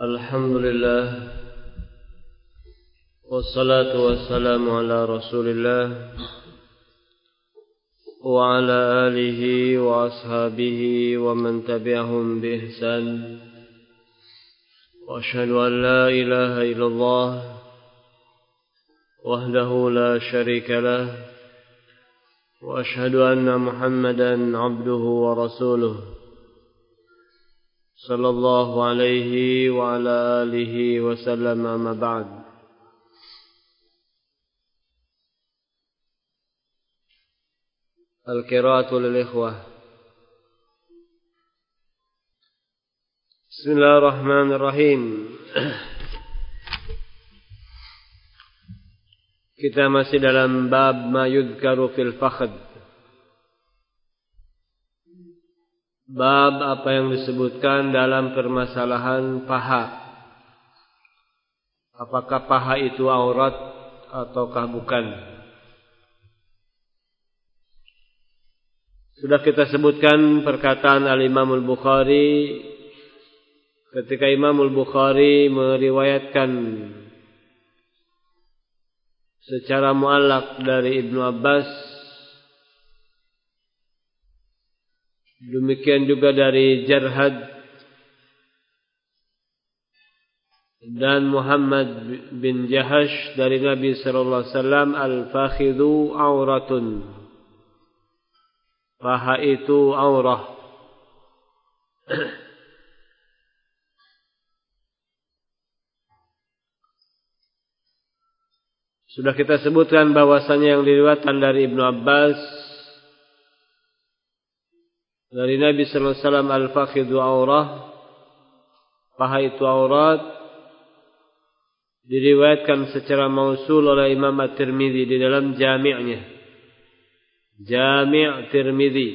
Alhamdulillah wassalatu wassalamu ala Rasulillah wa ala alihi wa ashabihi wa man tabi'ahum bi ihsan wa asyhadu an la ilaha illallah wahdahu la syarika lah wa asyhadu anna Muhammadan abduhu wa rasuluh sallallahu alaihi wa ala alihi wa sallam, amma ba'd. Al-qira'atu lil ikhwah. Bismillahirrahmanirrahim. Kita masih dalam bab ma yudhkaru fil fakhd. Bab apa yang disebutkan dalam permasalahan paha. Apakah paha itu aurat ataukah bukan? Sudah kita sebutkan perkataan Al-Imam Al-Bukhari ketika Imam Al-Bukhari meriwayatkan secara muallaq dari Ibnu Abbas, demikian juga dari Jarhad dan Muhammad bin Jahash dari Nabi sallallahu alaihi wasallam, al-fakhidhu auratun. Paha itu aurah. Sudah kita sebutkan bahwasanya yang diriwayatkan dari Ibnu Abbas dari Nabi sallallahu alaihi wasallam, al-fakhidhu aurah, paha itu aurat, diriwayatkan secara mausul oleh Imam At-Tirmidzi di dalam jami'nya, Jami' Tirmidzi.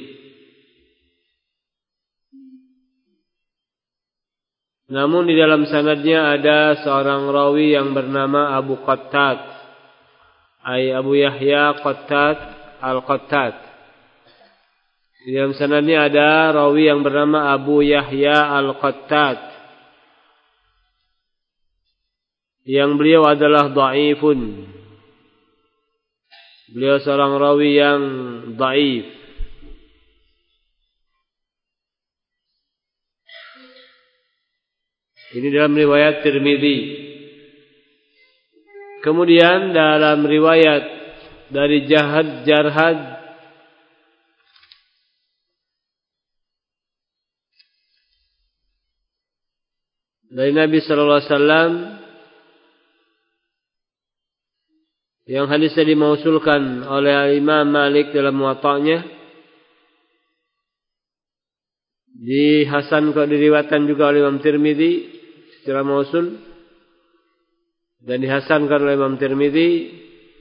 Namun di dalam sanadnya ada seorang rawi yang bernama Abu Qattat, Abu Yahya Qattat Al-Qattat. Di dalam sanadnya ada rawi yang bernama Abu Yahya Al-Qattat, yang beliau adalah dhaifun. Beliau seorang rawi yang dhaif. Ini dalam riwayat Tirmidzi. Kemudian dalam riwayat dari Jarhad dari Nabi sallallahu alaihi wasallam, yang hadisnya dimausulkan oleh Imam Malik dalam Muwatta'nya, diriwayatkan juga oleh Imam Tirmidzi secara mausul dan dihasankan oleh Imam Tirmidzi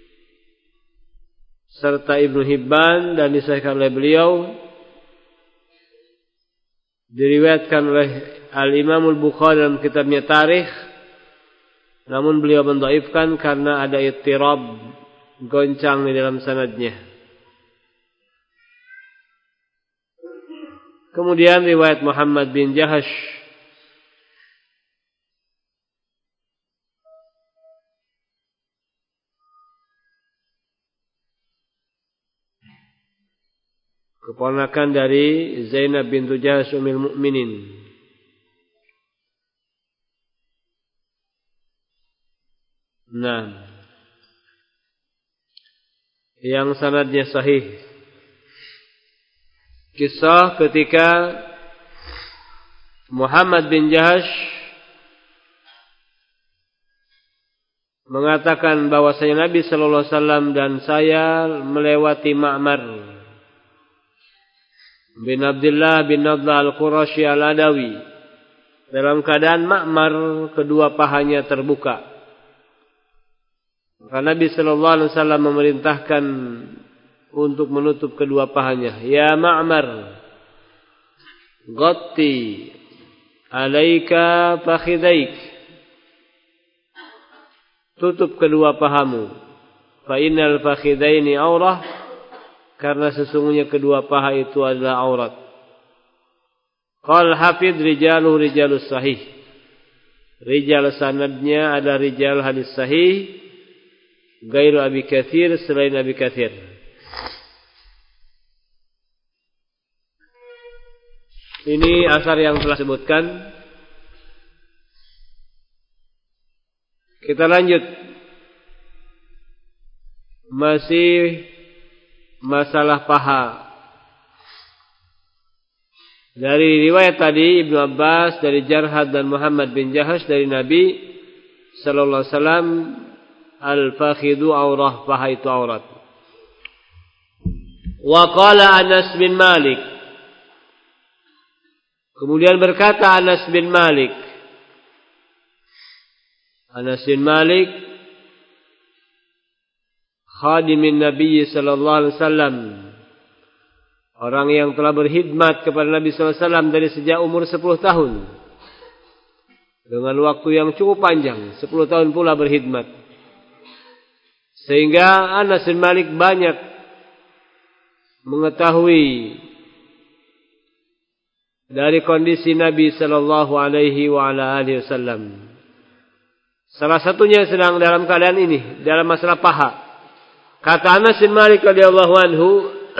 serta Ibnu Hibban dan disahihkan oleh beliau. Diriwayatkan oleh Al-Imam Al-Bukhari dalam kitabnya Tarikh, namun beliau mendhaifkan karena ada ittirab, goncang di dalam sanadnya. Kemudian riwayat Muhammad bin Jahash keponakan dari Zainab bintu Jahash Ummul Mukminin. Nah, yang sanadnya sahih. Kisah ketika Muhammad bin Jahash mengatakan bahwasanya Nabi sallallahu alaihi wasallam dan saya melewati Ma'mar bin Abdullah bin Nadla Al-Qurashi Al-Adawi dalam keadaan Ma'mar kedua pahanya terbuka. Maka Nabi sallallahu alaihi wasallam memerintahkan untuk menutup kedua pahanya. Ya Ma'mar, ghatti alaika fakhidaik. Tutup kedua pahamu. Fa innal fakhidaini aurah, karena sesungguhnya kedua paha itu adalah aurat. Qal hafidh rijalus sahih. Rijal sanadnya ada rijal hadis sahih gairu Abi Katsir, selain Abi Katsir. Ini asar yang telah disebutkan. Kita lanjut. Masih masalah paha. Dari riwayat tadi Ibnu Abbas dari Jarhad dan Muhammad bin Jahash dari Nabi sallallahu alaihi wasallam, al-fakhidu aurah, paha itu aurat. Wa qala Anas bin Malik. Kemudian berkata Anas bin Malik. Anas bin Malik khadimin Nabi sallallahu alaihi wasallam, orang yang telah berkhidmat kepada Nabi sallallahu alaihi wasallam dari sejak umur 10 tahun. Dengan waktu yang cukup panjang, 10 tahun pula berkhidmat. Sehingga Anas bin Malik banyak mengetahui dari kondisi Nabi sallallahu alaihi wasallam. Salah satunya sedang dalam keadaan ini, dalam masalah paha. Kata Anas bin Malik radhiyallahu anhu,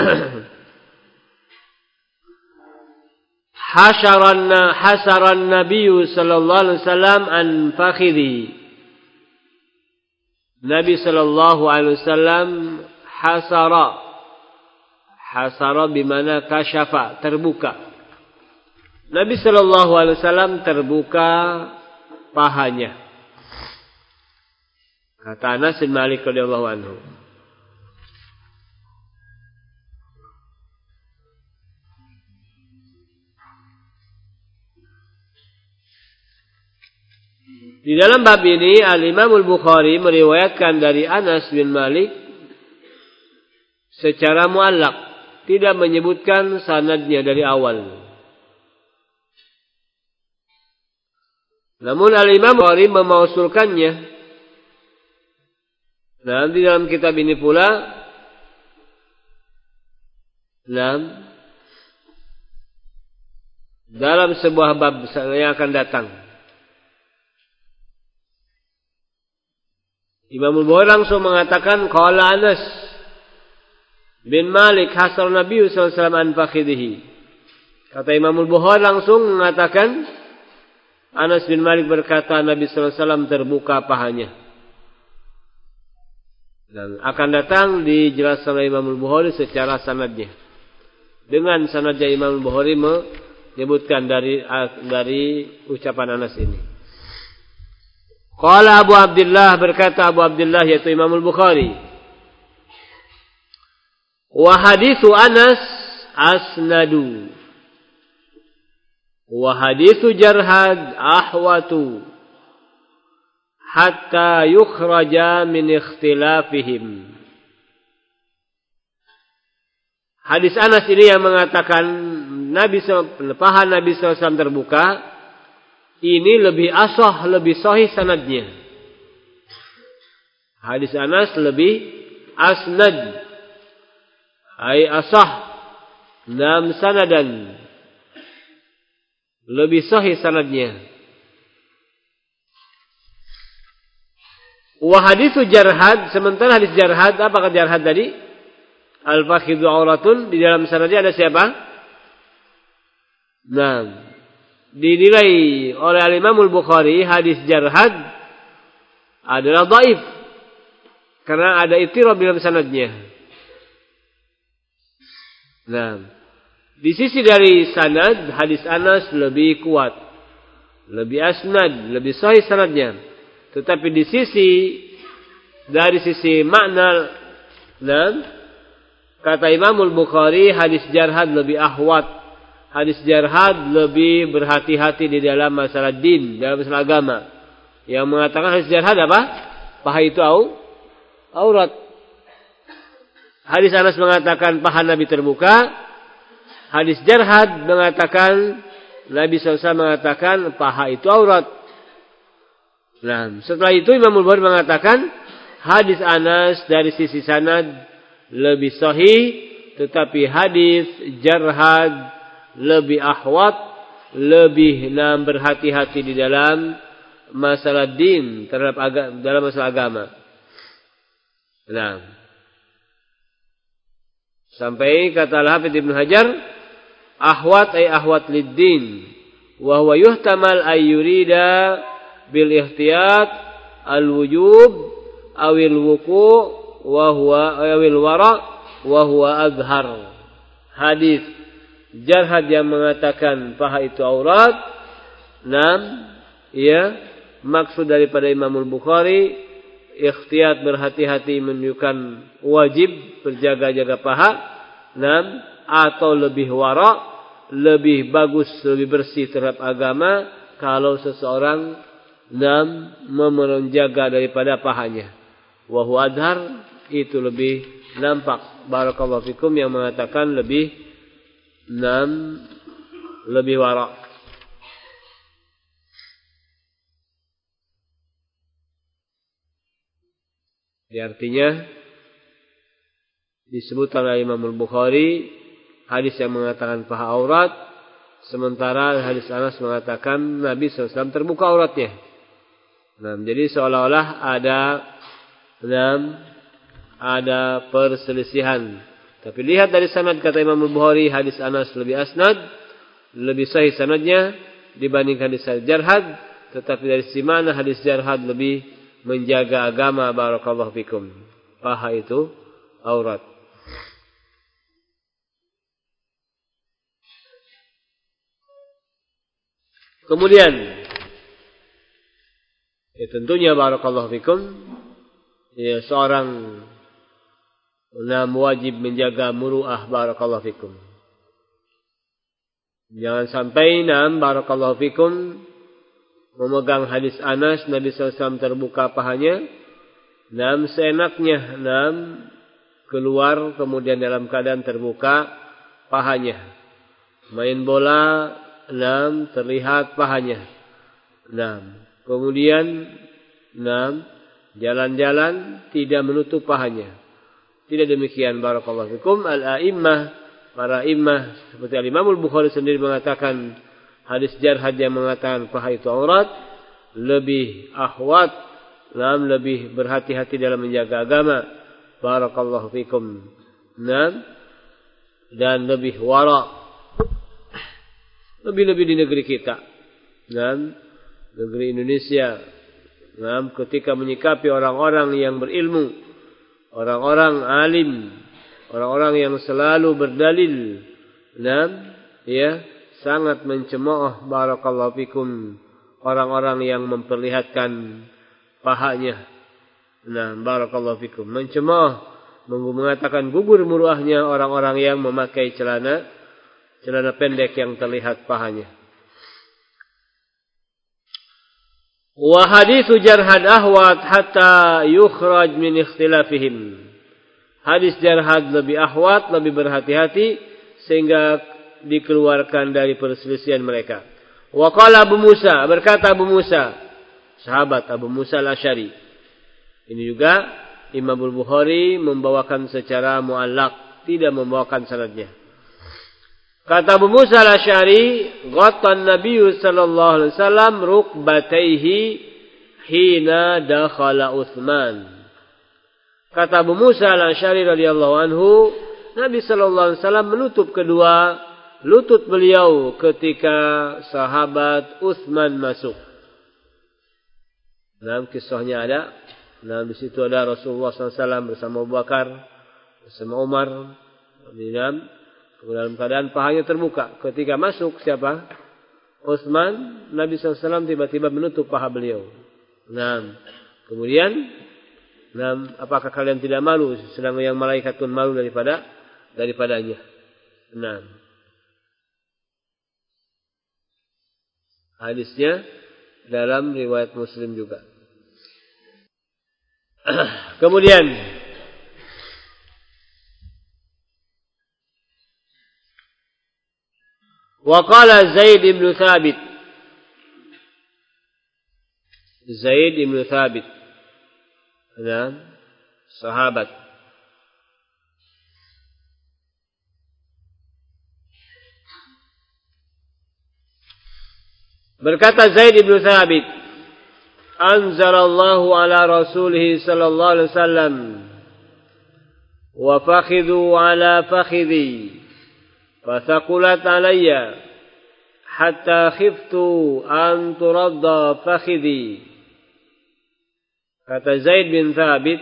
hasaran Nabi sallallahu alaihi wasallam an fakhidhi. Nabi sallallahu alaihi wasallam hasara bimana kasyafa, terbuka. Nabi sallallahu alaihi wasallam terbuka pahanya. Kata Anas bin Malik radhiyallahu anhu. Di dalam bab ini Al-Imam Al-Bukhari meriwayatkan dari Anas bin Malik secara muallaq, tidak menyebutkan sanadnya dari awal. Namun Al-Imam Bukhari memausulkannya. Nah, di dalam kitab ini pula, dalam sebuah bab yang akan datang, Imam Bukhari langsung mengatakan qala Anas bin Malik hasar Nabi sallallahu alaihi wasallam an fakhidhihi. Kata Imam Bukhari langsung mengatakan Anas bin Malik berkata Nabi sallallahu alaihi wasallam terbuka pahanya. Dan akan datang dijelaskan oleh Imam Bukhari secara sanadnya. Dengan sanadnya Imam Bukhari menyebutkan dari ucapan Anas ini. Qala Abu Abdullah, berkata Abu Abdullah yaitu Imam Bukhari, wa hadithu Anas asnadu wa hadithu Jarhad ahwatu hatta yukhraja min ikhtilafihim. Hadis Anas ini yang mengatakan paha Nabi SAW terbuka, ini lebih asah, lebih sahih sanadnya. Hadis Anas lebih asnad, ay asah, nam sanadan, lebih sahih sanadnya. Wa hadithu Jarhad, sementara hadis Jarhad, apakah Jarhad tadi? Al-fakhidhu auratun, di dalam sanadnya ada siapa? Nah, dinilai oleh Al-Imam Al-Bukhari hadis Jarhad adalah dhaif karena ada ittirab dalam sanadnya. Nah, di sisi dari sanad hadis Anas lebih kuat, lebih asnad, lebih sahih sanadnya. Tetapi di dari sisi makna, kata Imam Al-Bukhari hadis Jarhad lebih ahwat. Hadis Jarhad lebih berhati-hati di dalam masalah din, dalam masalah agama. Yang mengatakan hadis Jarhad apa? Paha itu aurat. Hadis Anas mengatakan paha Nabi terbuka. Hadis Jarhad mengatakan Nabi SAW mengatakan paha itu aurat. Nah, setelah itu Imam Al-Bukhari mengatakan hadis Anas dari sisi sanad lebih sahih, tetapi hadis Jarhad lebih ahwat, lebih berhati-hati di dalam masalah din, terhadap dalam masalah agama. Nah, sampai kata Al-Hafidz Ibnu Hajar, ahwat ay ahwat lid-din, wa huwa yuhtamal ay yurida bil ihtiyat al-wujub awil wuku' wa huwa awil wara wa huwa azhar. Hadis jarhad yang mengatakan paha itu aurat, maksud daripada Imam Al-Bukhari ikhtiyat, berhati-hati, menunjukkan wajib berjaga-jaga paha, atau lebih wara, lebih bagus, lebih bersih terhadap agama kalau seseorang menjaga daripada pahanya. Wa huwa adhar, itu lebih nampak. Barakallahu fikum, yang mengatakan lebih wara. Artinya disebutkan oleh Imam Al-Bukhari hadis yang mengatakan paha aurat, sementara hadis Anas mengatakan Nabi SAW terbuka auratnya. Jadi seolah-olah ada perselisihan. Tapi lihat dari sanad, kata Imam Al-Bukhari, hadis Anas lebih asnad, lebih sahih sanadnya dibandingkan hadis Jarhad. Tetapi dari sisi mana hadis Jarhad lebih menjaga agama, barakallahu fikum. Paha itu aurat. Kemudian tentunya barakallahu fikum, seorang wajib menjaga muru'ah, barakallahu fikum. Jangan sampai barakallahu fikum memegang hadis Anas, Nabi SAW terbuka pahanya, seenaknya, keluar kemudian dalam keadaan terbuka pahanya. Main bola, terlihat pahanya. Kemudian, jalan-jalan tidak menutup pahanya. Tidak demikian, barakallahu fikum. Al-a'immah, para immah seperti Al-Imam Al-Bukhari sendiri mengatakan hadis Jarhad yang mengatakan paha itu aurat lebih ahwat, lebih berhati-hati dalam menjaga agama, barakallahu fikum, dan lebih wara, lebih-lebih di negeri kita, negeri Indonesia, ketika menyikapi orang-orang yang berilmu, orang-orang alim, orang-orang yang selalu berdalil, sangat mencemooh, barakallahu fikum, orang-orang yang memperlihatkan pahanya. Barakallahu fikum, mencemooh, mengatakan gugur muruahnya orang-orang yang memakai celana pendek yang terlihat pahanya. Wa haditsu Jarhad ahwat hatta yukhraj min ikhtilafihim. Hadis Jarhad lebih ahwat, lebih berhati-hati sehingga dikeluarkan dari perselisihan mereka. Wa qala Abu Musa, berkata Abu Musa, sahabat Abu Musa Al-Asy'ari. Ini juga Imam Al-Bukhari membawakan secara muallaq, tidak membawakan sanadnya. Kata Abu Musa Al-Asy'ari, ghatta an-nabiy sallallahu alaihi wasallam rukbatayhi hina dakhala Utsman. Kata Abu Musa Al-Asy'ari radhiyallahu anhu, Nabi sallallahu alaihi wasallam menutup kedua lutut beliau ketika sahabat Utsman masuk. Kisahnya ada. Di situ ada Rasulullah SAW bersama Abu Bakar, bersama Umar. Dalam keadaan pahanya terbuka. Ketika masuk siapa? Utsman. Nabi SAW tiba-tiba menutup paha beliau. Kemudian, apakah kalian tidak malu? Sedang yang malaikat pun malu daripadanya. Hadisnya dalam riwayat Muslim juga. Kemudian wa qala Zaid ibn Thabit. Zaid ibn Thabit, sahabat. Berkata Zaid ibn Thabit, anzalallahu ala rasulih sallallahu alaihi wasallam wa fakhidhu ala fakhidhi fathaqulat alayya hatta khiftu an turadda fakhidhi. Kata Zaid bin Thabit,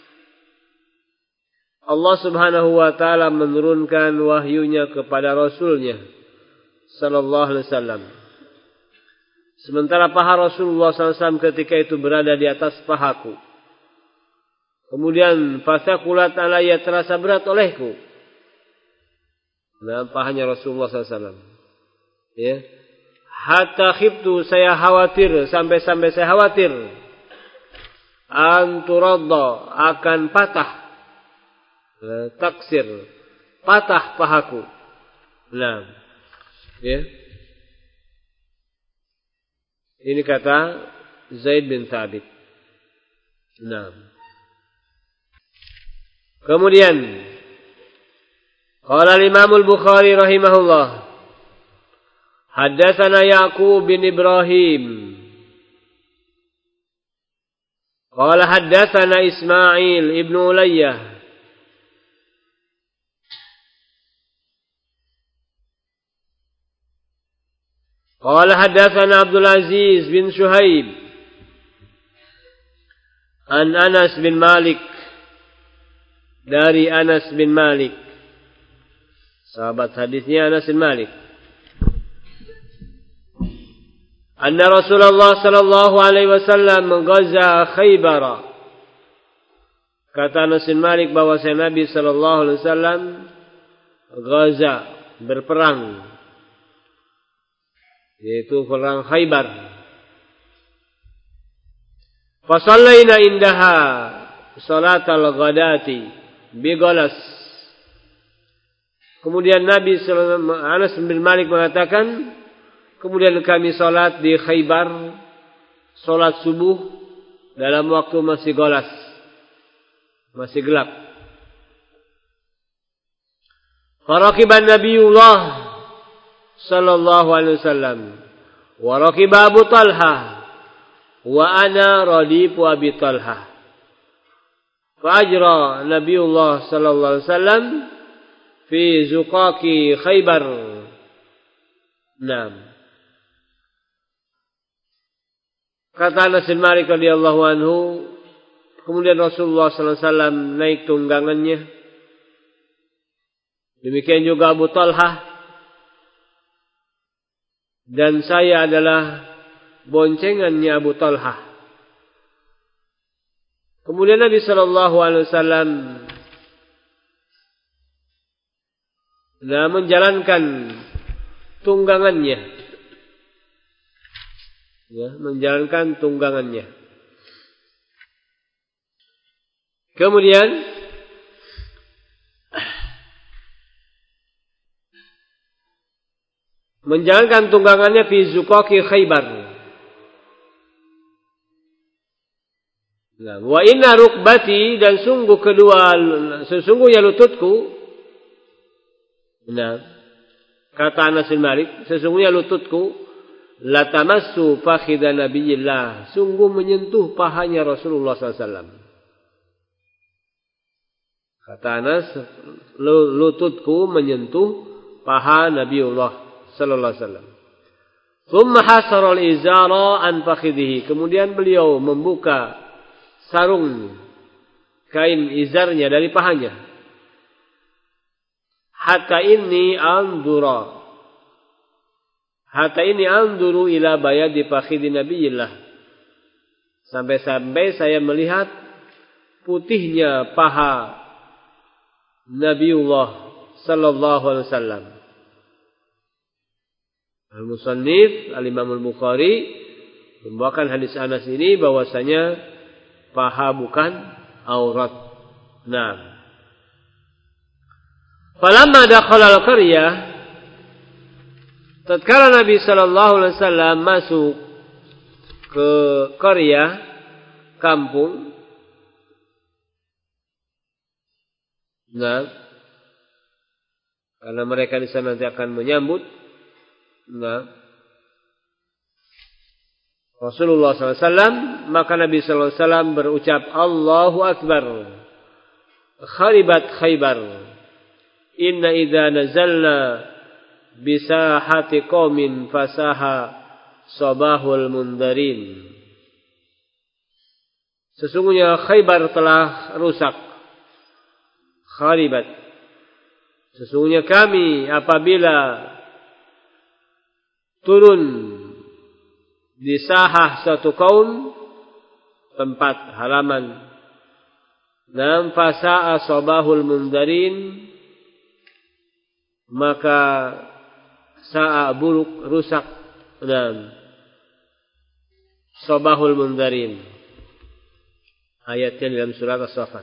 Allah subhanahu wa ta'ala menurunkan wahyunya kepada Rasulnya sallallahu alaihi wasallam. Sementara paha Rasulullah SAW ketika itu berada di atas pahaku. Kemudian fasaqulat alayya, terasa berat olehku. Nah, pahanya Rasulullah SAW. Ya. Hatta khiftu, saya khawatir, sampai-sampai saya khawatir. Anturadda, akan patah. Taksir, patah pahaku. Nah, ya. Ini kata Zaid bin Thabit. Nah. Kemudian qala al-Imam al-Bukhari rahimahullah, haddatsana Ya'qub bin Ibrahim qala haddatsana Ismail ibn Ulayyah قال حدثنا عبد العزيز بن شهيب عن أنس بن مالك dari Anas bin Malik, sahabat hadisnya Anas bin Malik, anna Rasulullah sallallahu alaihi wasallam ghaza Khaybar. Kata Anas bin Malik bahwasanya Nabi sallallahu alaihi wasallam ghaza, berperang, yaitu perang Khaybar. Fasallaina indaha salatal ghadati bigolas. Kemudian Nabi Anas bin Malik mengatakan, kemudian kami salat di Khaybar, salat subuh dalam waktu masih golas, masih gelap. Faraqiban Nabiullah sallallahu alaihi wasallam wa raqiba Abu Talha wa ana radifu Abi Talha. Fajra Nabiullah sallallahu alaihi wasallam fi zuqaqi Khaybar. Naam. Kata Anas bin Malik radhiyallahu anhu, kemudian Rasulullah sallallahu alaihi wasallam naik tunggangannya. Demikian juga Abu Talha. Dan saya adalah boncengannya Abu Talha. Kemudian Nabi sallallahu alaihi wasallam menjalankan tunggangannya. Ya, menjalankan tunggangannya. Kemudian menjalankan tunggangannya fi zuqaqi Khaybar. Nah, wa inna rukbati, dan sesungguhnya lututku. Nah, kata Anas bin Malik, sesungguhnya lututku latamassu fakhidha nabiyillah, sungguh menyentuh pahanya Rasulullah SAW. Kata Anas, lututku menyentuh paha Nabiullah sallallahu alaihi wasallam. Thumma hasara al-izara an fakhidhihi, kemudian beliau membuka sarung kain izarnya dari pahanya. Hatta inni anduru ila bayadi fakhidhi nabiyillah, sampai-sampai saya melihat putihnya paha Nabiullah sallallahu alaihi wasallam. Al-Musannif Al-Imam Al-Bukhari membawakan hadis Anas ini bahwasanya paha bukan aurat. Nah, falamma dakhala al-qaryah, tatkala Nabi sallallahu alaihi wasallam masuk ke qaryah, kampung. Nah, karena mereka di sana nanti akan menyambut. Nah, Rasulullah SAW, maka Nabi SAW berucap, Allahu Akbar, kharibat Khaybar, inna idza nazalna bisahati qaumin fasaha sabahul mundarin. Sesungguhnya Khaybar telah rusak. Kharibat. Sesungguhnya kami apabila turun di sahah suatu kaum, tempat halaman, nam fasa'a sabahul mundarin, maka sa'a buruk, rusak, nam sabahul mundarin. Ayatnya dalam surat As-Saffat.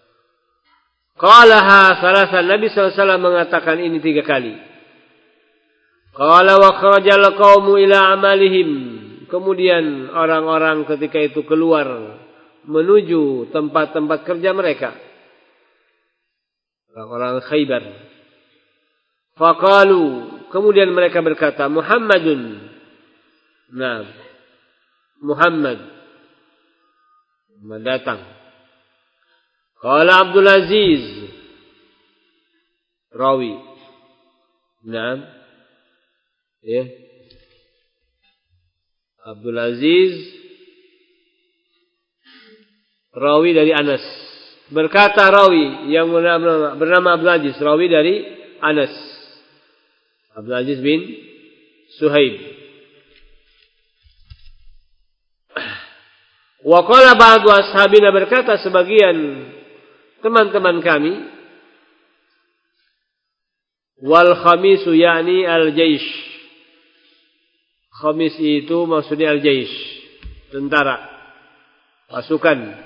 Qalaha salasan, Nabi SAW mengatakan ini 3 kali. Qala wa kharajal qaumu ila amalihim. Kemudian orang-orang ketika itu keluar menuju tempat-tempat kerja mereka. Orang-orang Khaybar. Faqalu, kemudian mereka berkata, Muhammadun. Nah, Muhammad datang. Qala Abdul Aziz, rawi. Nah, ya. Abdul Aziz, rawi dari Anas. Berkata rawi yang bernama Abdul Aziz, rawi dari Anas. Abdul Aziz bin Suhaib. Wa qala ba'du ashabina, berkata sebagian teman-teman kami, wal khamisu yakni al-jaish. Khamis itu maksudnya al-jaish, tentara, pasukan.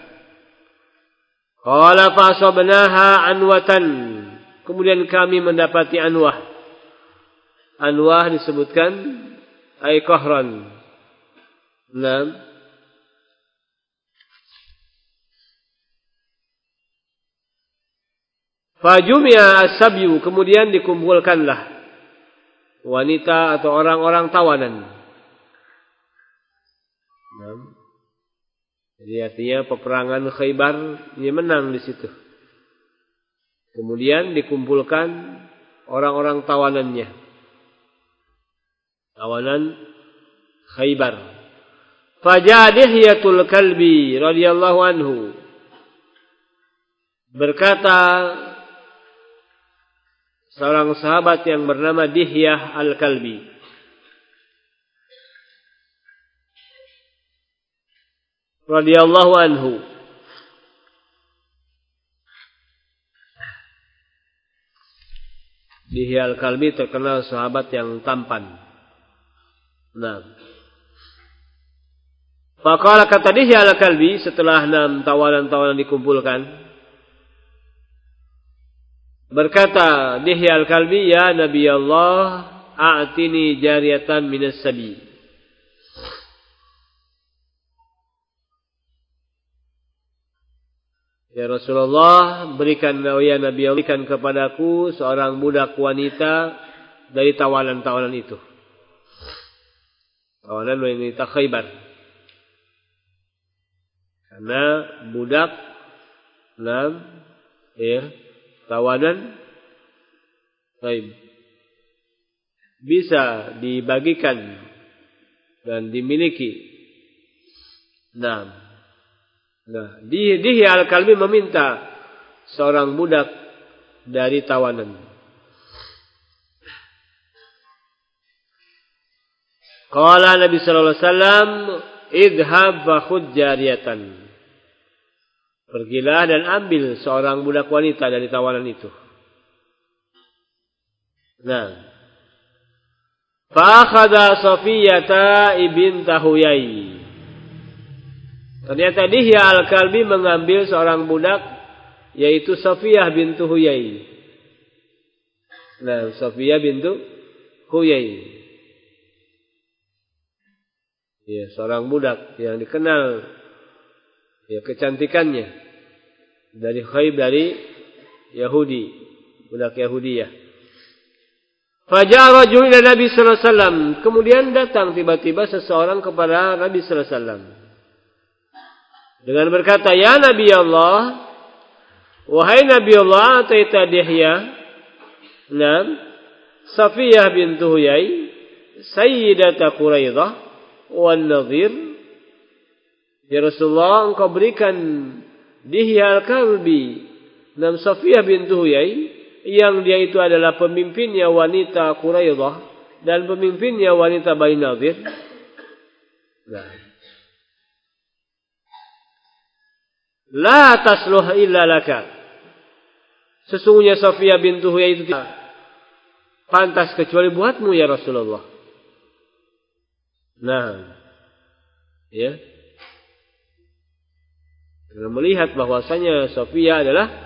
Qala fa asabnaha anwatan, kemudian kami mendapati anwah. Anwah disebutkan ay qahran. Naam. Fajumi'a as-sabyu, kemudian dikumpulkanlah wanita atau orang-orang tawanan. Jadi artinya peperangan Khaybar dia menang di situ. Kemudian dikumpulkan orang-orang tawanannya. Tawanan Khaybar. Faja'a Dihyatul Kalbi radhiyallahu anhu, berkata seorang sahabat yang bernama Dihyah Al-Kalbi, radhiyallahu anhu, Dihyah Al-Kalbi terkenal sahabat yang tampan. Nah, faqala, kata Dihyah Al-Kalbi setelah 6 tawanan-tawanan dikumpulkan, berkata Dihyah Al-Kalbi, ya Nabi Allah, a'tini jariyatan minas sabi. Ya Rasulullah, berikan ya Nabi Allah, berikan kepadaku seorang budak wanita dari tawanan-tawanan itu. Tawanan wanita Khaybar. Karena budak, tawanan, bisa dibagikan dan dimiliki. Nah, Dihyah Al-Kalbi meminta seorang budak dari tawanan. Qala Nabi sallallahu alaihi wasallam, idhab fa khudh jariyatan. Pergilah dan ambil seorang budak wanita dari tawanan itu. Nah, fa akhadha Safiyata ibnta Huyai. Ternyata Dihyah Al-Kalbi mengambil seorang budak, yaitu Safiyah bintu Huyai. Nah, Safiyah bintu Huyai. Ya, seorang budak yang dikenal ya kecantikannya dari Khaybar, dari Yahudi, budak Yahudiyah. Faja'a rajulun ila Nabi sallallahu alaihi wasallam. Kemudian datang tiba-tiba seseorang kepada Nabi sallallahu alaihi wasallam dengan berkata, "Ya Nabi Allah, wahai Nabi Allah, ataita Dihya, Safiyah bintu Huyai, Sayyidata Quraidah wan Nadhir." Ya Rasulullah, engkau berikan Dihya al-Kalbi, Safiyah bintu Huyai, yang dia itu adalah pemimpinnya wanita Quraidah dan pemimpinnya wanita Bani Nadhir. La tasluh illa laka. Sesungguhnya Safiyah bintu Huyai itu tidak pantas kecuali buatmu ya Rasulullah. Ya. Karena melihat bahwasanya Safiyah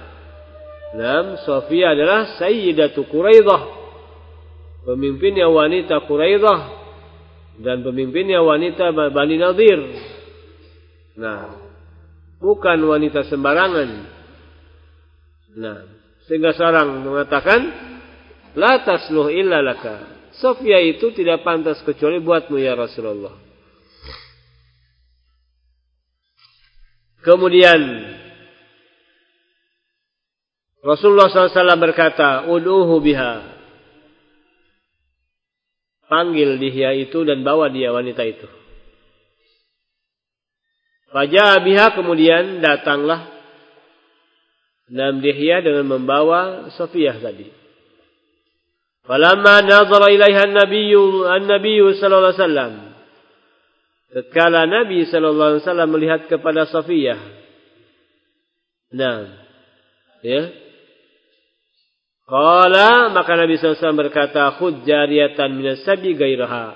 adalah Sayyidatu Quraidah, pemimpinnya wanita Quraidah dan pemimpinnya wanita Bani Nadhir. Bukan wanita sembarangan. Sehingga seorang mengatakan, la tasluh illa laka. Safiyah itu tidak pantas kecuali buatmu ya Rasulullah. Kemudian Rasulullah SAW berkata, ud'uhu biha. Panggil dia itu dan bawa dia wanita itu. Faja'a biha, kemudian datanglah Dihya dengan membawa Safiyah tadi. Falamma nazara ilaiha an-nabiyyu sallallahu alaihi wasallam. Tatkala Nabi sallallahu alaihi wasallam melihat kepada Safiyah. Qala, maka Nabi sallallahu alaihi wasallam berkata, khudh jariyatan minas sabi gairaha.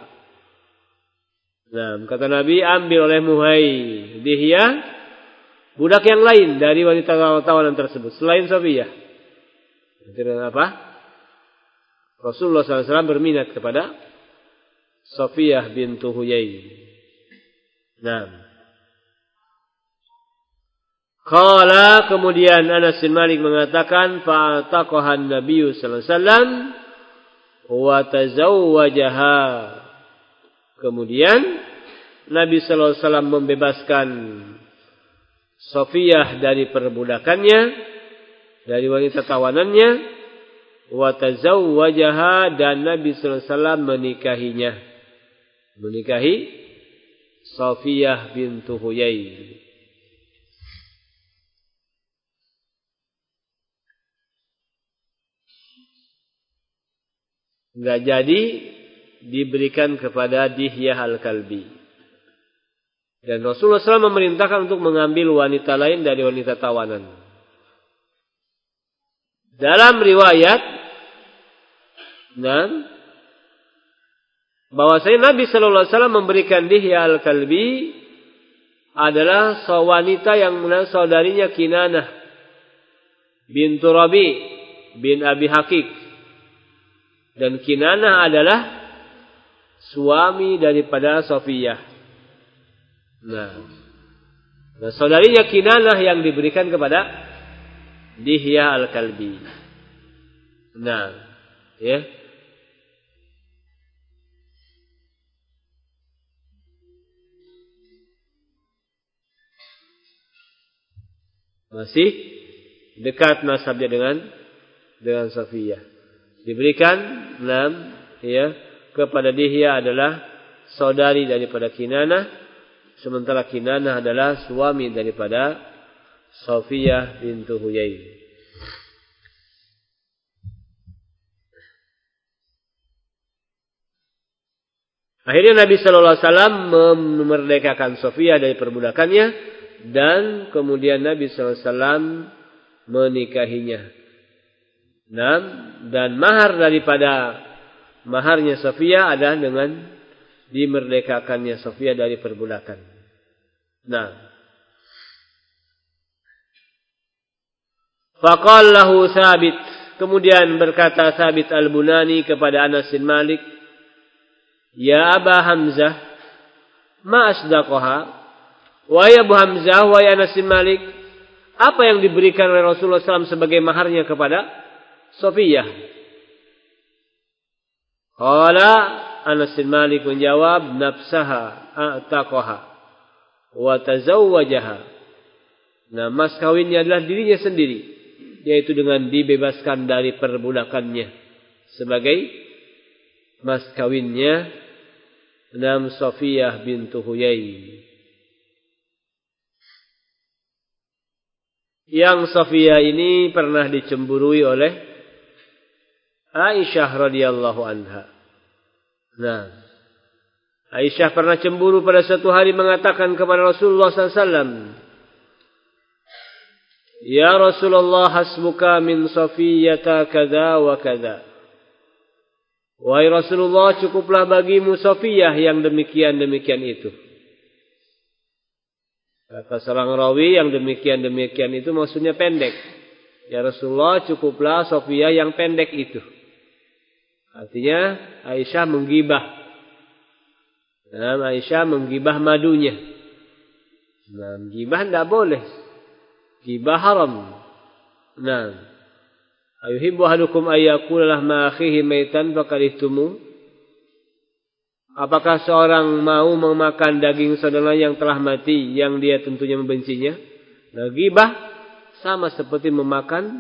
Kata Nabi, ambil olehmu hai Dihya budak yang lain dari wanita tawanan tersebut selain Safiyah. Artinya apa? Rasulullah SAW berminat kepada Safiyah bintu Huyai. Qala, kemudian Anas bin Malik mengatakan, fa'ataqahan Nabi sallallahu alaihi wasallam wa tazawwajaha. Kemudian Nabi sallallahu alaihi wasallam membebaskan Safiyah dari perbudakannya, dari wanita tawanannya, wa tazawwajaha, dan Nabi sallallahu alaihi wasallam menikahinya. Menikahi Safiyah bintu Huyai. Enggak jadi diberikan kepada Dihya al-Kalbi. Dan Rasulullah SAW memerintahkan untuk mengambil wanita lain dari wanita tawanan. Dalam riwayat, bahwasanya Nabi Sallallahu Alaihi Wasallam memberikan Dihya al-Kalbi adalah wanita yang saudarinya Kinanah bintu Rabi bin Abi Hakik. Dan Kinanah adalah suami daripada Safiyah. Saudarinya Kinanah yang diberikan kepada Dihya al-Kalbi. Masih dekat nasabnya dengan Safiyah. Diberikan kepada Dihya adalah saudari daripada Kinanah. Sementara Kinanah adalah suami daripada Safiyah bintu Huyai. Akhirnya Nabi Sallallahu Alaihi Wasallam memerdekakan Safiyah dari perbudakannya, dan kemudian Nabi Sallallahu Alaihi Wasallam menikahinya. Dan mahar daripada maharnya Safiyah adalah dengan dimerdekakannya Safiyah dari perbudakan. Faqala lahu Thabit, kemudian berkata Thabit al-Bunani kepada Anas bin Malik, ya Aba Hamzah, ma asdaqaha. Wahai Abu Hamzah, wahai Anas bin Malik, apa yang diberikan oleh Rasulullah SAW sebagai maharnya kepada Safiyah? Qala Anas bin Malik menjawab, nafsaha a'taqaha wa tazawwajaha. Nah, mas kawinnya adalah dirinya sendiri, yaitu dengan dibebaskan dari perbudakannya sebagai mas kawinnya Nam Safiyah bintu Huyai. Yang Safiyah ini pernah dicemburui oleh Aisyah radhiyallahu anha. Nah, Aisyah pernah cemburu pada suatu hari mengatakan kepada Rasulullah SAW, Ya Rasulullah, hasbuka min Safiyata kada wa kada. Wahai Rasulullah, cukuplah bagimu Safiyah yang demikian-demikian itu. Kata seorang rawi, yang demikian-demikian itu maksudnya pendek. Ya Rasulullah, cukuplah Safiyah yang pendek itu. Artinya Aisyah menggibah. Nah, Aisyah menggibah madunya. Nah, gibah tidak boleh. Gibah haram. Nah, ayuhibbu ahadukum ayyakula lahma akhihi maitan fakarihtumu. Apakah seorang mau memakan daging saudara yang telah mati yang dia tentunya membencinya? Nah, gibah sama seperti memakan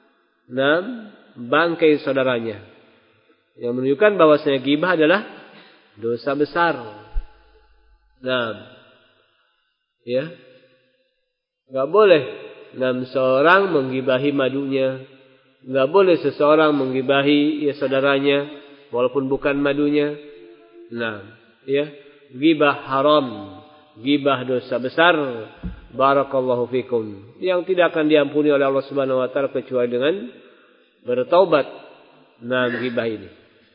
bangkai saudaranya. Yang menunjukkan bahwasanya gibah adalah dosa besar. Nah, ya, nggak boleh seorang menggibahi madunya, nggak boleh seseorang menggibahi saudaranya walaupun bukan madunya. Nah, ya, gibah haram, gibah dosa besar. Barakallahu fikum, yang tidak akan diampuni oleh Allah Subhanahu wa taala kecuali dengan bertaubat. Nah, gibah ini.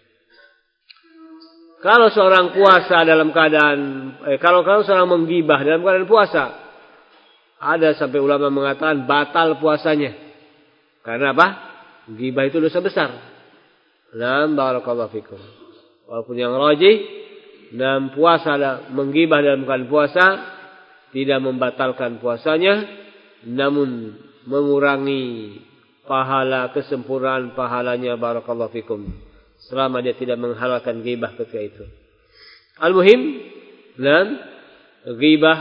Kalau seorang puasa dalam keadaan kalau seorang menggibah dalam keadaan puasa, ada sampai ulama mengatakan batal puasanya. Karena apa? Gibah itu dosa besar. Nah, barakallahu fikum. Walaupun yang rajih, puasa menggibah dalam keadaan puasa tidak membatalkan puasanya, namun mengurangi pahala, kesempurnaan pahalanya. Barakallahu fikum. Selama dia tidak menghalalkan ghibah ketika itu. Al-muhim, ghibah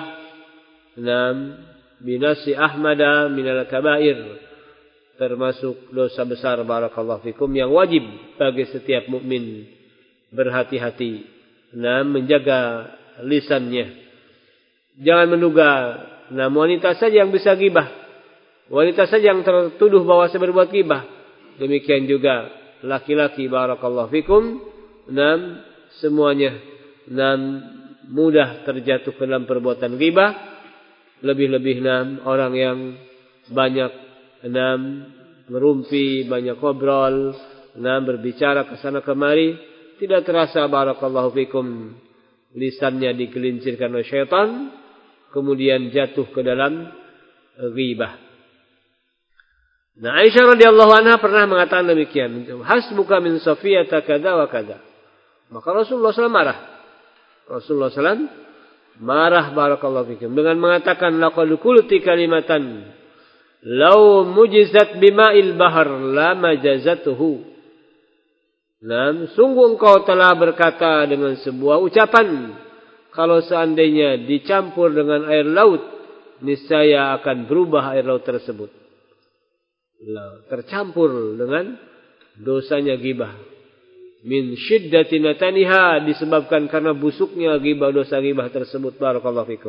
binasi ahmada minal kabair, termasuk dosa besar. Barakallahu fikum, yang wajib bagi setiap mukmin berhati-hati menjaga lisannya. Jangan menduga wanita saja yang bisa ghibah, wanita saja yang tertuduh bahwa berbuat ghibah. Demikian juga laki-laki. Barakallahu fikum, semuanya mudah terjatuh ke dalam perbuatan ghibah. Lebih-lebih orang yang banyak merumpi, banyak ngobrol, berbicara ke sana kemari, tidak terasa barakallahu fikum lisannya digelincirkan oleh syaitan, kemudian jatuh ke dalam ghibah. Nah, Aisyah radhiyallahu anha pernah mengatakan demikian, hasbuka min Safiyata kada wa kada. Maka Rasulullah SAW marah. Rasulullah SAW marah barakallahu fikum dengan mengatakan, laqad qulti kalimatan law mujizat bima'il bahr la majazatuhu. Sungguh engkau telah berkata dengan sebuah ucapan, kalau seandainya dicampur dengan air laut, niscaya akan berubah air laut tersebut. Tercampur dengan dosanya ghibah. Min syiddati nataniha, disebabkan karena busuknya ghibah, dosa ghibah tersebut. Barakallahu fikum.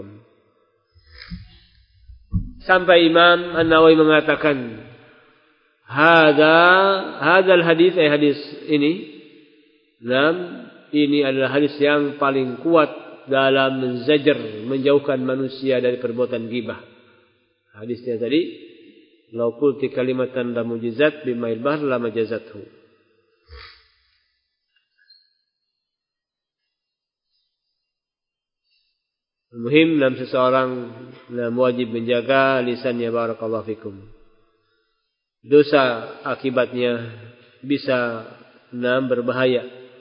Sampai Imam An-Nawawi mengatakan, hadal hadis, hadis ini, ini adalah hadis yang paling kuat dalam menzajar, menjauhkan manusia dari perbuatan ghibah. Hadisnya tadi, law qulti kalimatan la mujizat bima'il bahr la majazathu. Muhim seseorang wajib menjaga lisannya. Barakallahu fikum. Dosa akibatnya bisa berbahaya.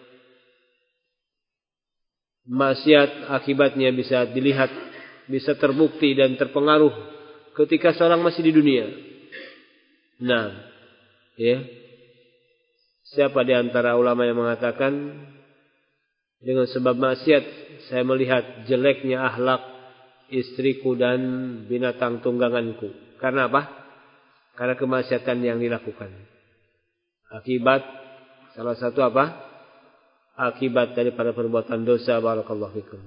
Maksiat akibatnya bisa dilihat, bisa terbukti dan terpengaruh ketika seorang masih di dunia. Siapa di antara ulama yang mengatakan dengan sebab maksiat saya melihat jeleknya akhlak istriku dan binatang tungganganku. Karena apa? Karena kemaksiatan yang dilakukan. Akibat salah satu apa? Akibat daripada perbuatan dosa. Barakallahu fikum.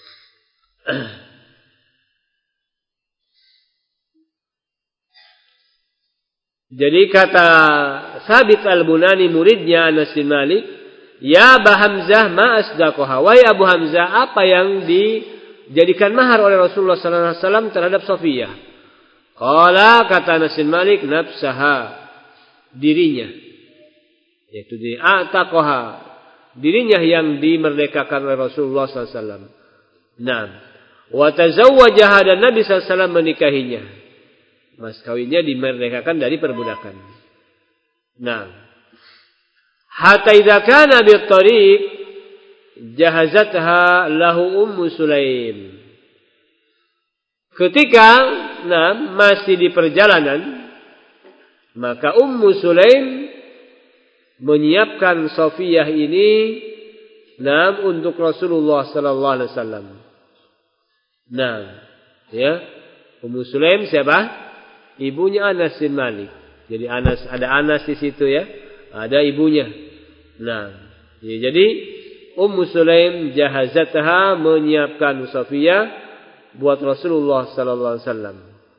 Jadi kata Sabit Al-Bunani muridnya Anas bin Malik, ya Aba Hamzah ma asdaqaha. Wahai Abu Hamzah, apa yang dijadikan mahar oleh Rasulullah sallallahu alaihi wasallam terhadap Safiyah? Qala, kata Anas bin Malik, nafsaha, dirinya. Yaitu di'ataqaha, dirinya yang dimerdekakan oleh Rasulullah sallallahu alaihi wasallam. Naam. Wa tazawwajaha, dan Nabi sallallahu alaihi wasallam menikahinya. Mas kawinnya dimerdekakan dari perbudakan. Nah, hatta idza kana bi tariq jahazatha lahu Ummu Sulaim. Ketika masih di perjalanan, maka Ummu Sulaim menyiapkan Safiyah ini untuk Rasulullah sallallahu alaihi wasallam. Nah, ya. Ummu Sulaim siapa? Ibunya Anas bin Malik. Jadi ada Anas di situ ya. Ada ibunya. Nah, ya, jadi Ummu Sulaim jahazatha, menyiapkan Safiyah buat Rasulullah sallallahu alaihi wasallam.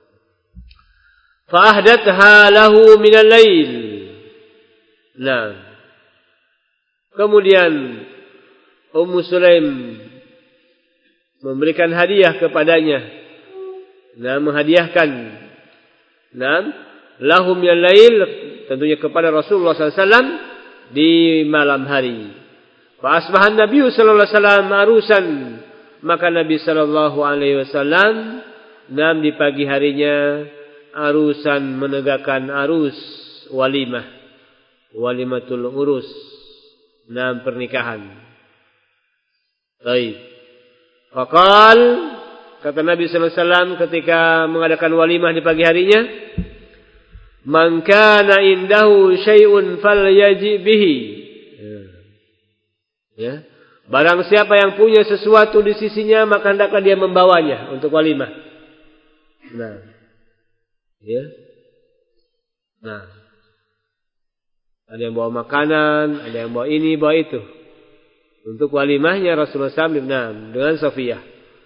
Fa ahdatha lahu min al-lail. Nah, kemudian Ummu Sulaim memberikan hadiah kepadanya. Nah, menghadiahkan lahum minal lail, tentunya kepada Rasulullah SAW di malam hari. Fa asbahan Nabi sallallahu alaihi wasallam arusan, maka Nabi sallallahu alaihi wasallam di pagi harinya arusan, menegakkan arus walimah, walimatul urus, pernikahan. Baik. Faqal, kata Nabi sallallahu alaihi wasallam ketika mengadakan walimah di pagi harinya, man kana indahu syai'un falyaji bihi. Ya. Barang siapa yang punya sesuatu di sisinya, maka hendaklah dia membawanya untuk walimah. Nah. Ya. Nah. Ada yang bawa makanan, ada yang bawa ini, bawa itu. Untuk walimahnya Rasulullah SAW dengan Safiyah.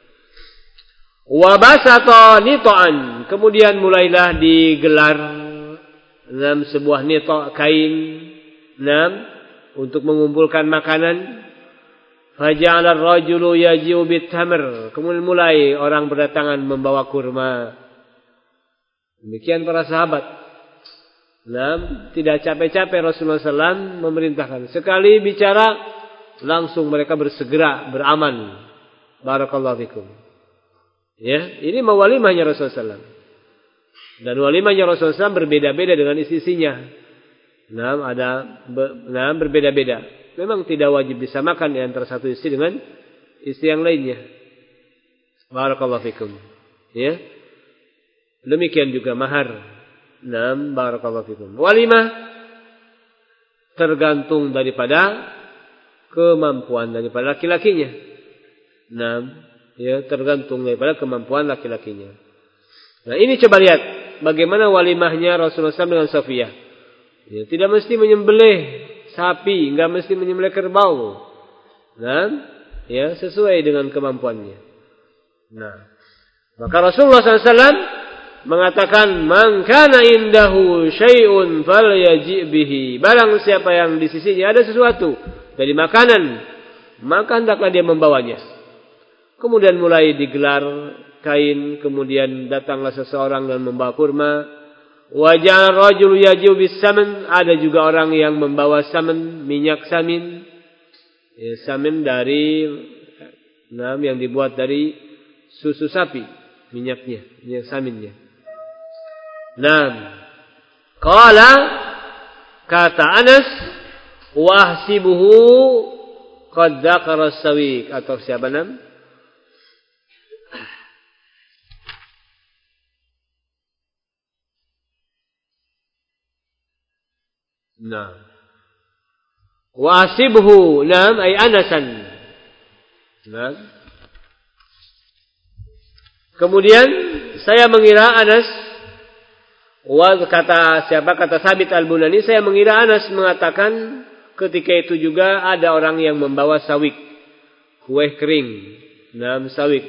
Wa basata nita'an, kemudian mulailah digelar sebuah nita' kain untuk mengumpulkan makanan. Faja'ala ar-rajulu yaji'u bit-tamr, kemudian mulai orang berdatangan membawa kurma. Demikian para sahabat. Tidak capek-capek Rasulullah SAW memerintahkan. Sekali bicara langsung mereka bersegera beramal. Barakallahu fikum. Ya, ini walimahnya Rasulullah SAW. Dan walimahnya Rasulullah SAW berbeda-beda dengan istri-istrinya. Berbeda-beda. Memang tidak wajib disamakan antara satu istri dengan istri yang lainnya. Barakallahu fikum. Ya. Demikian juga mahar. Barakallahu fikum. Walimah tergantung daripada kemampuan daripada laki-lakinya. Ya, tergantung daripada kemampuan laki-lakinya. Nah, ini coba lihat bagaimana walimahnya Rasulullah SAW dengan Safiyah. Ya, tidak mesti menyembelih sapi, enggak mesti menyembelih kerbau. Ya, sesuai dengan kemampuannya. Nah, maka Rasulullah SAW mengatakan, man kana indahu syai'un falyaji' bihi. Barang siapa yang di sisinya ada sesuatu dari makanan, maka hendaklah dia membawanya. Kemudian mulai digelar kain, kemudian datanglah seseorang dan membawa kurma. Wajah rajul yaji'u bis-saman, ada juga orang yang membawa saman, minyak samin. Ya, samin dari yang dibuat dari susu sapi, minyak saminnya. Qala, kata Anas, wa ahsibuhu qad dzakara as-sawiq, atau siapa Wa asibhu nam ay Anasan. Nah. Kemudian saya mengira Anas, kata Sabit Al-Bunani, saya mengira Anas mengatakan ketika itu juga ada orang yang membawa sawik, kue kering, sawik,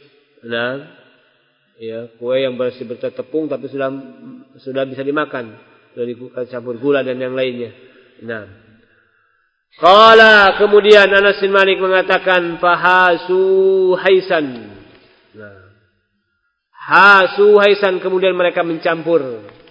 ya kue yang bersih bertepung tapi sudah bisa dimakan, sudah dicampur gula dan yang lainnya. Qala, kemudian Anas bin Malik mengatakan fahasu haisan. Hasu haisan, kemudian mereka mencampur.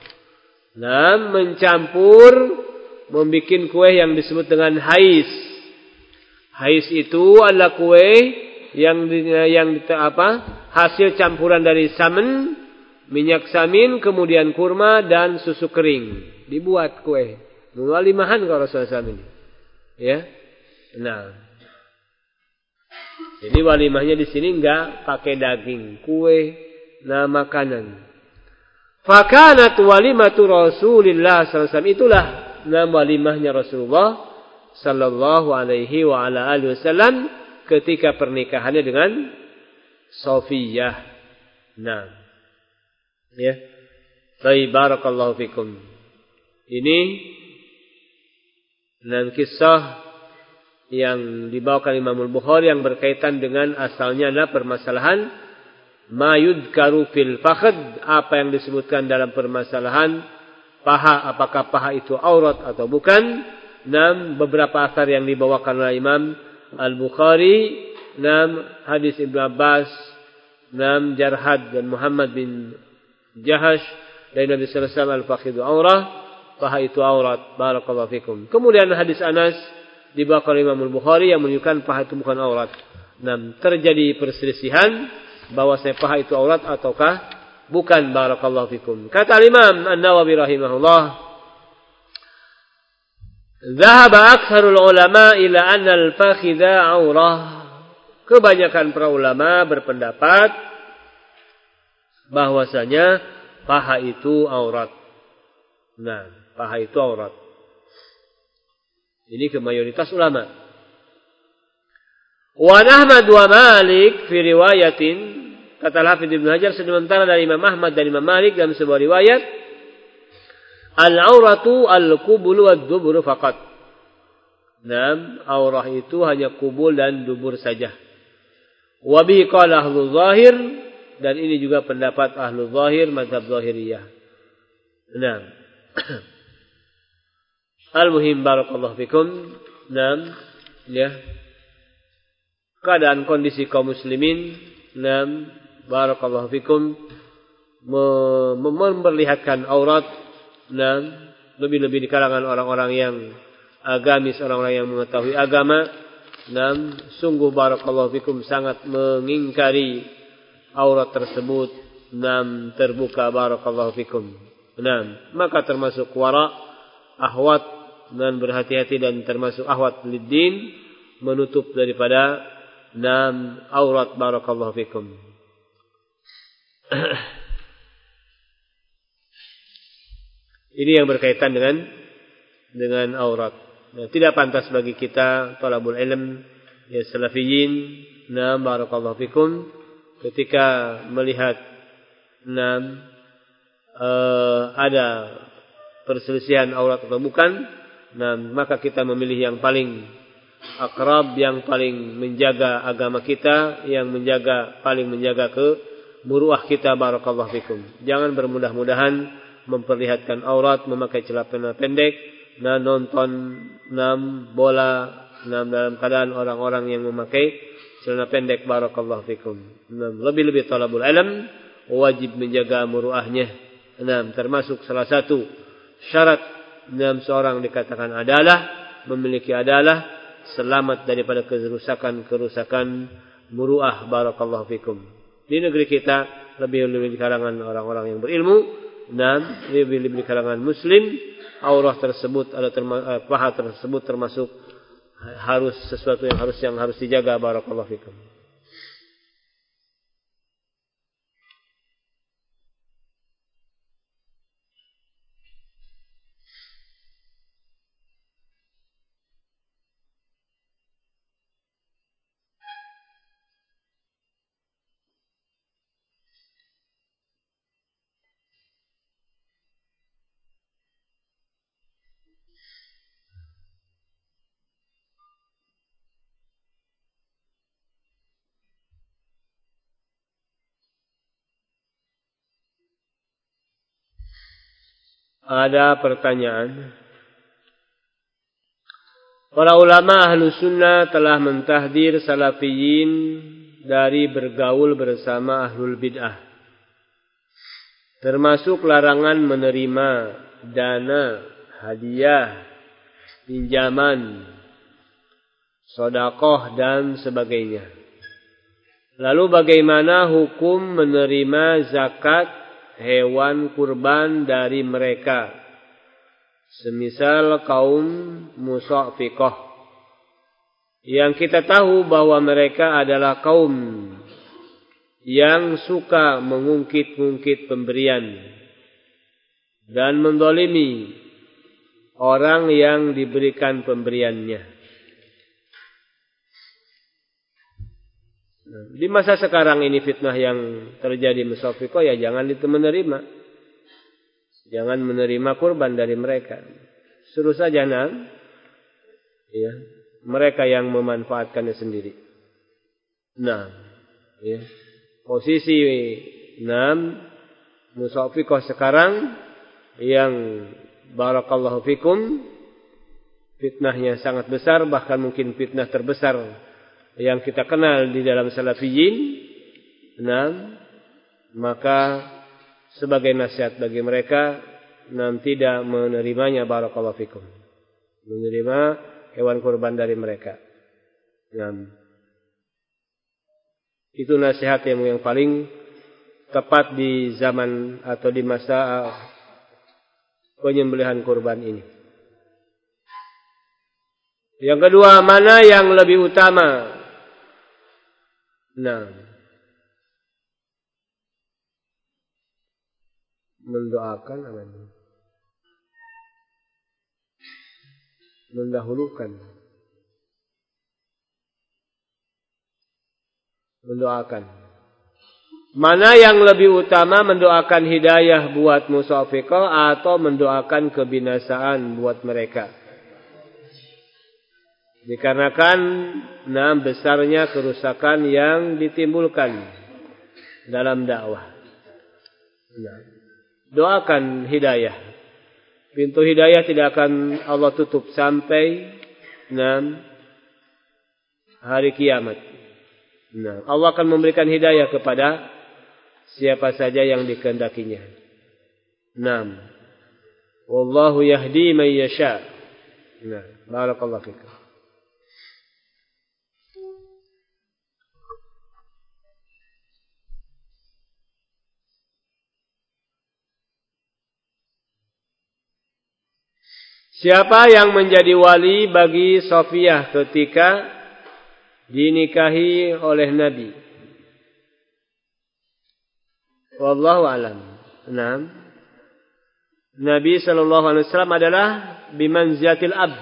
Membuat kue yang disebut dengan hais. Hais itu adalah kue yang hasil campuran dari samen, minyak samin, kemudian kurma dan susu kering. Dibuat kue. Walimahan kalau Rasulullah SAW ini. Ya. Jadi walimahnya di sini enggak pakai daging, kue. Makanan. Fakanat walimatu Rasulillah sallallahu alaihi wasallam, itulah walimahnya Rasulullah sallallahu alaihi wa ala alihi wasallam ketika pernikahannya dengan Safiyah. Ya. Baik, barakallahu fikum. Ini kisah yang dibawakan Imam Al-Bukhari yang berkaitan dengan asalnya adalah permasalahan ma yudkaru fil fakhd, apa yang disebutkan dalam permasalahan paha, apakah paha itu aurat atau bukan. Beberapa asar yang dibawakan oleh Imam Al-Bukhari, hadis Ibnu Abbas, Jarhad dan Muhammad bin Jahash dari Nabi sallallahu alaihi wasallam, al-fakhidu aurah, paha itu aurat. Barakallahu fikum. Kemudian hadis Anas dibawakan oleh Imam Al-Bukhari yang menunjukkan paha itu bukan aurat. Terjadi perselisihan bahwa paha itu aurat ataukah bukan. Barakallahu fikum. Kata Imam An-Nawawi rahimahullah, dhahaba aktsarul ulama ila anna al-fakhidha aurah. Kebanyakan para ulama berpendapat bahwasanya paha itu aurat. Paha itu aurat. Ini ke mayoritas ulama. Wa Ahmad wa Malik fi riwayatin, kata Hafidz Ibnu Hajar, sementara dari Imam Ahmad dan Imam Malik dalam sebuah riwayat, al-auratu al-qubul wa ad-dubur faqat. Aurah itu hanya kubul dan dubur saja. Wa bi qala ahlu zahir, dan ini juga pendapat ahlu zahir, mazhab zahiriyah. Al-muhim, barakallahu fikum. Ya. Keadaan kondisi kaum muslimin, barakallahu fikum, memperlihatkan aurat, lebih-lebih di kalangan orang-orang yang agamis, orang-orang yang mengetahui agama, sungguh barakallahu fikum sangat mengingkari aurat tersebut, terbuka, barakallahu fikum. Maka termasuk wara, ahwat, dan berhati-hati, dan termasuk ahwat lid-din, menutup daripada aurat, barakallahu fikum. Ini yang berkaitan dengan aurat. Tidak pantas bagi kita talabul ilm, ya salafiyin, barakallahu fikum, ketika melihat ada perselisihan aurat atau bukan, maka kita memilih yang paling akrab, yang paling menjaga agama kita, yang paling menjaga muruah kita, barakallahu fikum. Jangan bermudah-mudahan memperlihatkan aurat, memakai celana pendek, nonton bola dalam keadaan orang-orang yang memakai celana pendek, barakallahu fikum. Lebih-lebih talabul ilm wajib menjaga muruahnya. Termasuk salah satu syarat seorang dikatakan adalah memiliki adalah selamat daripada kerusakan muruah, barakallahu fikum. Di negeri kita lebih-lebih di kalangan orang-orang yang berilmu, dan lebih-lebih di kalangan muslim, aurah tersebut paha tersebut termasuk harus sesuatu yang harus dijaga, barakallahu fikum. ada pertanyaan. Para ulama ahlu sunnah telah mentahdir salafiyin dari bergaul bersama ahlul bid'ah. Termasuk larangan menerima dana, hadiah, pinjaman, sedekah dan sebagainya. Lalu bagaimana hukum menerima zakat hewan kurban dari mereka? Semisal kaum musaffiqah. Yang kita tahu bahwa mereka adalah kaum yang suka mengungkit-ungkit pemberian dan mendolimi orang yang diberikan pemberiannya. Di masa sekarang ini fitnah yang terjadi musaffiqah, ya jangan itu menerima. Jangan menerima kurban dari mereka. Suruh saja ya, mereka yang memanfaatkannya sendiri. Ya. Posisi musaffiqah sekarang yang barakallahu fikum fitnahnya sangat besar, bahkan mungkin fitnah terbesar yang kita kenal di dalam salafiyin. Maka sebagai nasihat bagi mereka, tidak menerimanya barakallahu fikum. Menerima hewan kurban dari mereka. Itu nasihat yang paling tepat di zaman atau di masa penyembelihan kurban ini. Yang kedua, mana yang lebih utama? Mendoakan namanya. Mendahulukan. Mendoakan. Mana yang lebih utama, mendoakan hidayah buat musaffiqah atau mendoakan kebinasaan buat mereka? Dikarenakan besarnya kerusakan yang ditimbulkan dalam dakwah. Doakan hidayah. Pintu hidayah tidak akan Allah tutup sampai hari kiamat. Allah akan memberikan hidayah kepada siapa saja yang dikehendakinya. Wallahu yahdi man yasha. Barakallahu fikum. Siapa yang menjadi wali bagi Sofiyah ketika dinikahi oleh Nabi? Wallahu alam. Nabi sallallahu alaihi wasallam adalah bimanzilatil ab.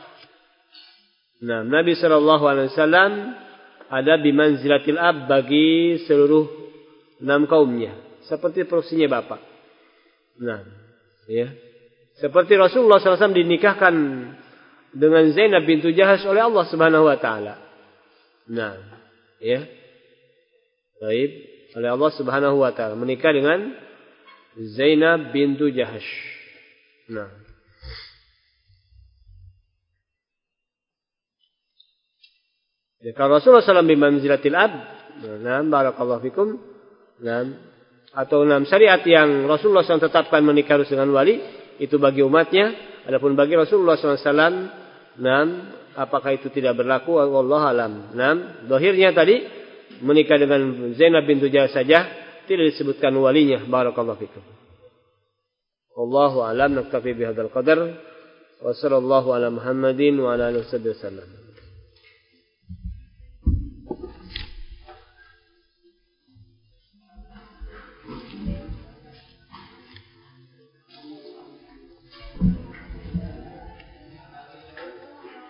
Nabi sallallahu alaihi wasallam ada bimanzilatil ab bagi seluruh 6 kaumnya, seperti porsinya bapak. Ya. Seperti Rasulullah SAW dinikahkan dengan Zainab bintu Jahash oleh Allah Subhanahu Wa Taala. Ya, baik, oleh Allah Subhanahu Wa Taala menikah dengan Zainab bintu Jahash. Ya, kalau Rasulullah SAW bimanzilatil ab, barakallahu fikum, atau syariat yang Rasulullah SAW tetapkan menikah harus dengan wali. Itu bagi umatnya. Adapun bagi Rasulullah SAW, apakah itu tidak berlaku? Wallahu alam. Zahirnya tadi menikah dengan Zainab bintu Jahash saja, tidak disebutkan walinya. Barakallahu fikum. Wallahu alam. Naktafi bihadzal qadar. Wa sallallahu ala Muhammadin wa ala alihi wasallam.